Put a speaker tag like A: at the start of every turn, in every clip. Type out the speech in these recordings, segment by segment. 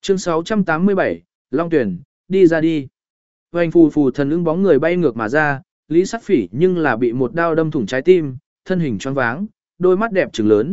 A: Chương 687, Long Tuyển, đi ra đi. Hoành phù phù thần ưng bóng người bay ngược mà ra, Lý Sát Phỉ nhưng là bị một đao đâm thủng trái tim, thân hình choáng váng, đôi mắt đẹp trừng lớn.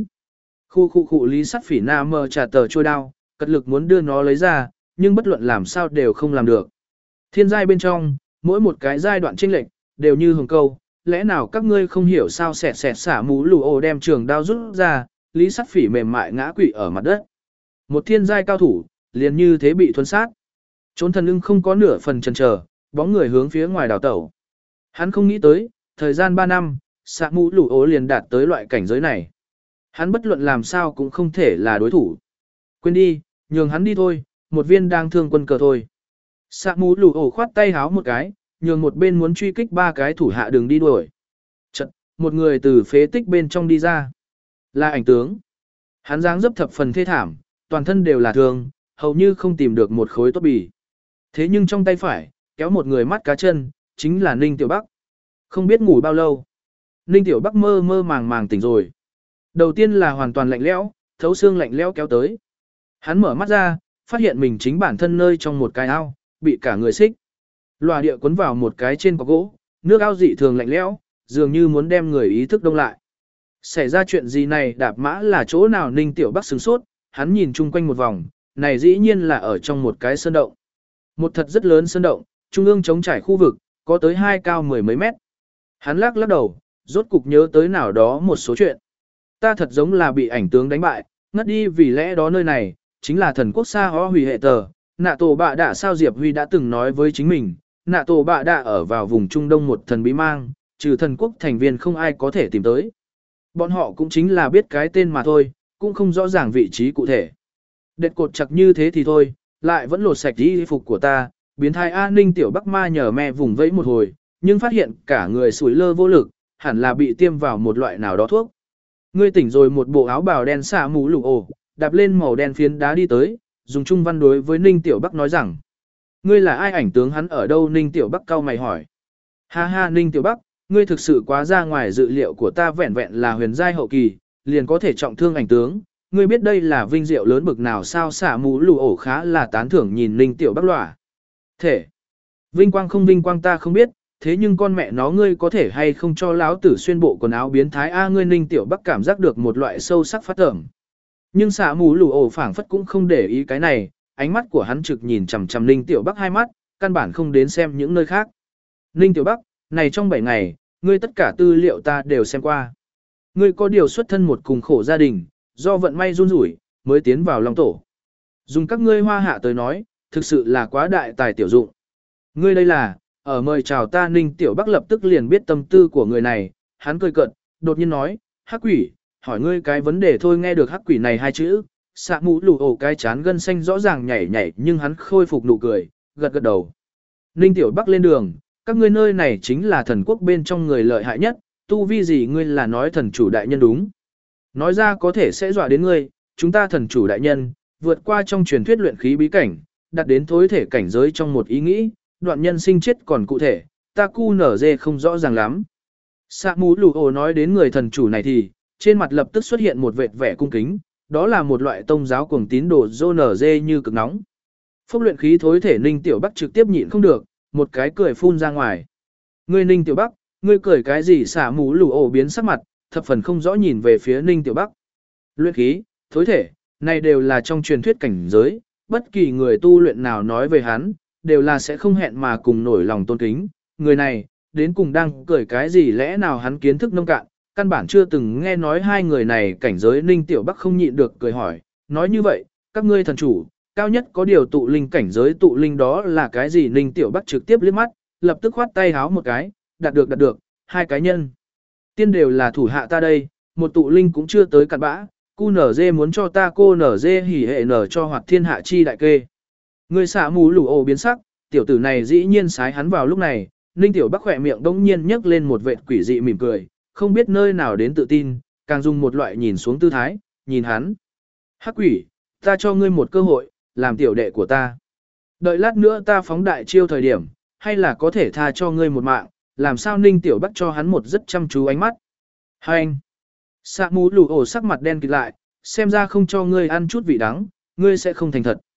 A: Khu Lý Sát Phỉ na mờ trả tờ trôi đao, cật lực muốn đưa nó lấy ra, nhưng bất luận làm sao đều không làm được. Thiên giai bên trong, mỗi một cái giai đoạn chênh lệch đều như hồng câu, lẽ nào các ngươi không hiểu sao xẹt xẹt xả mũ lù ồ đem trường đao rút ra, Lý Sát Phỉ mềm mại ngã quỵ ở mặt đất. Một thiên giai cao thủ, liền như thế bị thuần sát. Trốn thần ưng không có nửa phần chần chờ, bóng người hướng phía ngoài đảo tẩu. Hắn không nghĩ tới, thời gian 3 năm, xạ mũ lù ố liền đạt tới loại cảnh giới này. Hắn bất luận làm sao cũng không thể là đối thủ. Quên đi, nhường hắn đi thôi, một viên đang thương quân cờ thôi. Xạ mũ lù ổ khoát tay háo một cái, nhường một bên muốn truy kích 3 cái thủ hạ đường đi đuổi. Chật, một người từ phế tích bên trong đi ra. Là ảnh tướng. Hắn dáng dấp thập phần thê thảm, toàn thân đều là thương, hầu như không tìm được một khối tốt bì. Thế nhưng trong tay phải, kéo một người mắt cá chân, chính là Ninh Tiểu Bắc. Không biết ngủ bao lâu. Ninh Tiểu Bắc mơ mơ màng màng tỉnh rồi. Đầu tiên là hoàn toàn lạnh lẽo, thấu xương lạnh lẽo kéo tới. Hắn mở mắt ra, phát hiện mình chính bản thân nơi trong một cái ao, bị cả người xích. Lòa địa cuốn vào một cái trên cọc gỗ, nước ao dị thường lạnh lẽo, dường như muốn đem người ý thức đông lại. Xảy ra chuyện gì này đạp mã là chỗ nào Ninh Tiểu Bắc sửng sốt, hắn nhìn chung quanh một vòng, này dĩ nhiên là ở trong một cái sơn động. Một thật rất lớn sơn động, trung ương trống trải khu vực, có tới 2 cao 10 mấy mét. Hắn lắc lắc đầu, rốt cục nhớ tới nào đó một số chuyện. Ta thật giống là bị ảnh tướng đánh bại, ngất đi vì lẽ đó nơi này, chính là thần quốc xa ho hủy hệ tờ. Nạ tổ bạ đạ sao Diệp Huy đã từng nói với chính mình, nạ tổ bạ đạ ở vào vùng Trung Đông một thần bí mang, trừ thần quốc thành viên không ai có thể tìm tới. Bọn họ cũng chính là biết cái tên mà thôi, cũng không rõ ràng vị trí cụ thể. Đệt cột chặt như thế thì thôi, lại vẫn lột sạch y phục của ta, biến thái an ninh Tiểu Bắc ma nhờ mẹ vùng vẫy một hồi, nhưng phát hiện cả người sủi lơ vô lực, hẳn là bị tiêm vào một loại nào đó thuốc. Ngươi tỉnh rồi, một bộ áo bào đen xả mũ lục ổ, đạp lên màu đen phiến đá đi tới, dùng trung văn đối với Ninh Tiểu Bắc nói rằng: ngươi là ai, ảnh tướng hắn ở đâu? Ninh Tiểu Bắc cau mày hỏi. Ha ha Ninh Tiểu Bắc, ngươi thực sự quá ra ngoài dự liệu của ta, vẹn vẹn là huyền giai hậu kỳ, liền có thể trọng thương ảnh tướng. Ngươi biết đây là vinh diệu lớn bực nào sao? Xả mũ lù ổ khá là tán thưởng nhìn Ninh Tiểu Bắc lòa. Thể. Vinh quang không vinh quang ta không biết, thế nhưng con mẹ nó ngươi có thể hay không cho lão tử xuyên bộ quần áo biến thái a? Ngươi Ninh Tiểu Bắc cảm giác được một loại sâu sắc phát tởm. Nhưng xả mũ lù ổ phảng phất cũng không để ý cái này, ánh mắt của hắn trực nhìn chằm chằm Ninh Tiểu Bắc hai mắt, căn bản không đến xem những nơi khác. Ninh Tiểu Bắc, này trong 7 ngày, ngươi tất cả tư liệu ta đều xem qua. Ngươi có điều xuất thân một cùng khổ gia đình, do vận may run rủi, mới tiến vào Long Tổ. Dùng các ngươi Hoa Hạ tới nói, thực sự là quá đại tài tiểu dụng. Ngươi đây là, ở mời chào ta. Ninh Tiểu Bắc lập tức liền biết tâm tư của người này, hắn cười cợt, đột nhiên nói: Hắc quỷ, hỏi ngươi cái vấn đề thôi. Nghe được hắc quỷ này hai chữ, xạ mũ lù ổ cái chán gân xanh rõ ràng nhảy nhảy, nhưng hắn khôi phục nụ cười, gật gật đầu. Ninh Tiểu Bắc lên đường, các ngươi nơi này chính là thần quốc bên trong người lợi hại nhất, tu vi gì? Ngươi là nói thần chủ đại nhân đúng? Nói ra có thể sẽ dọa đến ngươi, chúng ta thần chủ đại nhân, vượt qua trong truyền thuyết luyện khí bí cảnh, đạt đến thối thể cảnh giới trong một ý nghĩ, đoạn nhân sinh chết còn cụ thể, ta cu nở dê không rõ ràng lắm. Sạ mũ lù ồ nói đến người thần chủ này thì, trên mặt lập tức xuất hiện một vệt vẻ cung kính, đó là một loại tông giáo cuồng tín đồ dô nở dê như cực nóng. Phúc luyện khí thối thể Ninh Tiểu Bắc trực tiếp nhịn không được, một cái cười phun ra ngoài. Ngươi Ninh Tiểu Bắc, ngươi cười cái gì? Sạ mũ lù ồ biến sắc mặt, thập phần không rõ nhìn về phía Ninh Tiểu Bắc. Luyện khí, thối thể, này đều là trong truyền thuyết cảnh giới, bất kỳ người tu luyện nào nói về hắn, đều là sẽ không hẹn mà cùng nổi lòng tôn kính. Người này, đến cùng đang cười cái gì? Lẽ nào hắn kiến thức nông cạn, căn bản chưa từng nghe nói hai người này cảnh giới? Ninh Tiểu Bắc không nhịn được cười hỏi, nói như vậy, các ngươi thần chủ, cao nhất có điều tụ linh cảnh giới, tụ linh đó là cái gì? Ninh Tiểu Bắc trực tiếp liếc mắt, lập tức khoát tay háo một cái, đạt được, hai cá nhân. Tiên đều là thủ hạ ta đây, một tụ linh cũng chưa tới cặn bã, cu nở dê muốn cho ta cô nở dê hỉ hệ nở cho hoặc thiên hạ chi đại kê. Người xạ mù lù ồ biến sắc, tiểu tử này dĩ nhiên sái hắn vào lúc này. Ninh Tiểu Bắc khỏe miệng đông nhiên nhấc lên một vệt quỷ dị mỉm cười, không biết nơi nào đến tự tin, càng dùng một loại nhìn xuống tư thái, nhìn hắn. Hắc quỷ, ta cho ngươi một cơ hội, làm tiểu đệ của ta. Đợi lát nữa ta phóng đại chiêu thời điểm, hay là có thể tha cho ngươi một mạng. Làm sao? Ninh Tiểu Bắc cho hắn một rất chăm chú ánh mắt. Hai anh. Sạ mũ lù ổ sắc mặt đen kịt lại, xem ra không cho ngươi ăn chút vị đắng, ngươi sẽ không thành thật.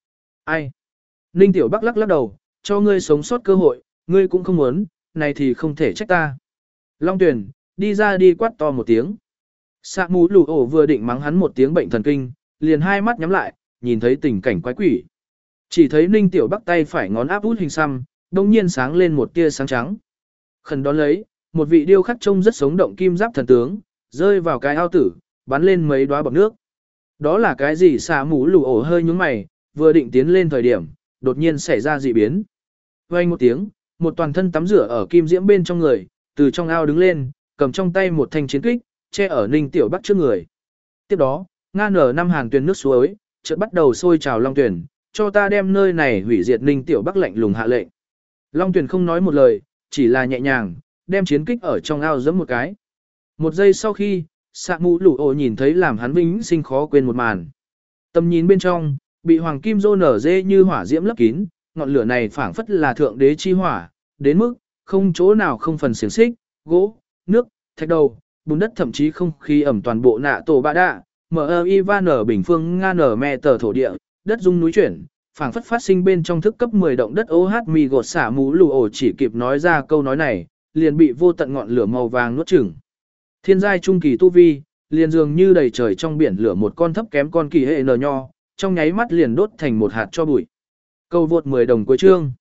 A: Ai? Ninh Tiểu Bắc lắc lắc đầu, cho ngươi sống sót cơ hội, ngươi cũng không muốn, này thì không thể trách ta. Long Tuyền, đi ra đi quát to một tiếng. Sạ mũ lù ổ vừa định mắng hắn một tiếng bệnh thần kinh, liền hai mắt nhắm lại, nhìn thấy tình cảnh quái quỷ. Chỉ thấy Ninh Tiểu Bắc tay phải ngón áp út hình xăm, đông nhiên sáng lên một tia sáng trắng. Khẩn đón lấy, một vị điêu khắc trông rất sống động kim giáp thần tướng, rơi vào cái ao tử, bắn lên mấy đóa bọt nước. Đó là cái gì? Sạ mũ lù ổ hơi nhướng mày, vừa định tiến lên thời điểm, đột nhiên xảy ra dị biến. Vang một tiếng, một toàn thân tắm rửa ở kim diễm bên trong người, từ trong ao đứng lên, cầm trong tay một thanh chiến kích, che ở Ninh Tiểu Bắc trước người. Tiếp đó, nga nở năm hàn tuyền nước suối, chợt bắt đầu sôi trào Long Tuyền, cho ta đem nơi này hủy diệt. Ninh Tiểu Bắc lạnh lùng hạ lệnh. Long Tuyền không nói một lời, chỉ là nhẹ nhàng, đem chiến kích ở trong ao giẫm một cái. Một giây sau khi, Sạ mũ lù ổ nhìn thấy làm hắn vĩnh sinh khó quên một màn. Tầm nhìn bên trong, bị hoàng kim rô nở dê như hỏa diễm lấp kín, ngọn lửa này phảng phất là thượng đế chi hỏa, đến mức không chỗ nào không phần xiềng xích, gỗ, nước, thạch đầu, bùn đất, thậm chí không khí ẩm toàn bộ nạ tổ bạ đạ, mở ivan ở bình phương nga nở mẹ tờ thổ địa, đất rung núi chuyển, phảng phất phát sinh bên trong thức cấp 10 động đất OH mi gột. Xả mũ lù ổ chỉ kịp nói ra câu nói này, liền bị vô tận ngọn lửa màu vàng nuốt chửng. Thiên giai trung kỳ tu vi, liền dường như đầy trời trong biển lửa một con thấp kém con kỳ hệ nở nho, trong nháy mắt liền đốt thành một hạt cho bụi. Câu vượt 10 đồng cuối chương.